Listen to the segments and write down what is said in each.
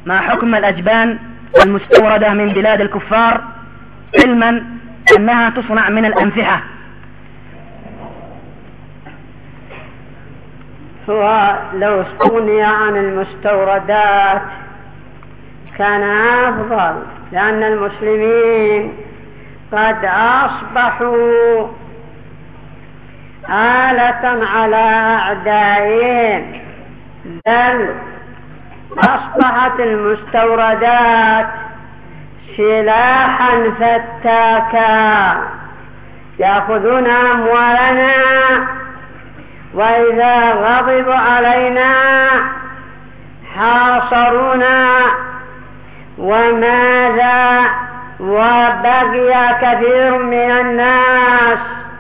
ما حكم الأجبان المستوردة من بلاد الكفار، علما أنها تصنع من الأنفحة؟ هو لو استغني عن المستوردات كان أفضل، لأن المسلمين قد أصبحوا آلة على أعدائهم، بل أصبحت المستوردات سلاحا فتاكا يأخذون أموالنا، وإذا غضبوا علينا حاصرونا، وماذا وبقي كثير من الناس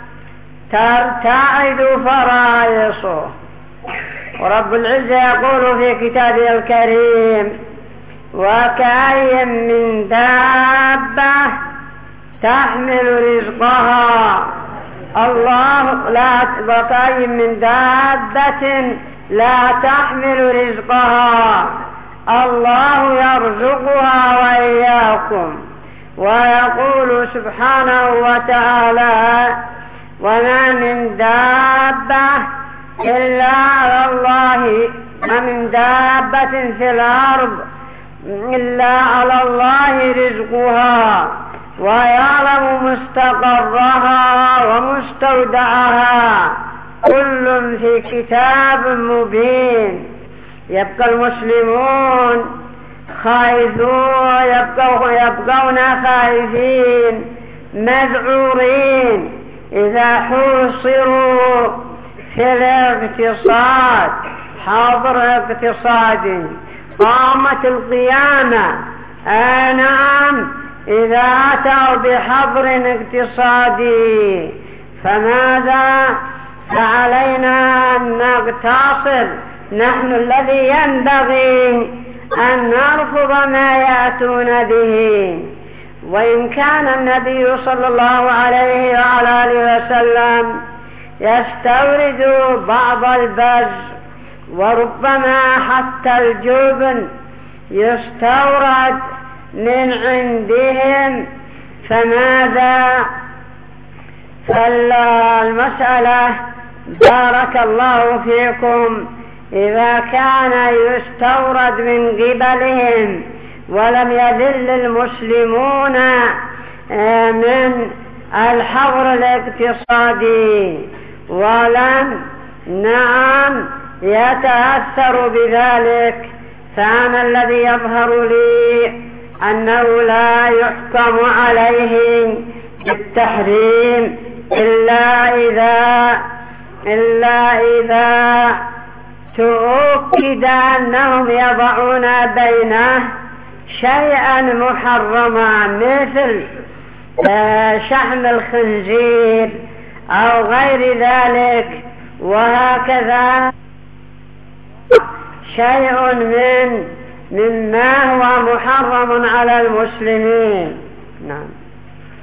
ترتعد فرائصه. ورب العزة يقول في كتابه الكريم: وكأي من دابة تحمل رزقها الله وكأي من دابة لا تحمل رزقها الله يرزقها وإياكم. ويقول سبحانه وتعالى: وما من دابة إلا على الله، ما من دابة في الأرض إلا على الله رزقها ويعلم مستقرها ومستودعها كل في كتاب مبين. يبقى المسلمون خائفون، يبقون خائفين مذعورين إذا حوصروا في الاقتصاد، حاضر اقتصادي، قامت القيامة. نعم، إذا أتوا بحظر اقتصادي فماذا؟ فعلينا أن نقتصر. نحن الذي ينبغي أن نرفض ما يأتون به. وإن كان النبي صلى الله عليه وعلى آله وسلم يستورد بعض البز وربما حتى الجبن يستورد من عندهم، فماذا؟ فالمسألة بارك الله فيكم إذا كان يستورد من قبلهم ولم يذل المسلمون من الحظر الاقتصادي ولم يتأثر بذلك، فأنا الذي يظهر لي أنه لا يحكم عليه بالتحريم إلا إذا تؤكد أنهم يضعون بينه شيئا محرما مثل شحم الخنزير أو غير ذلك، وهكذا شيء مما هو محرم على المسلمين. نعم.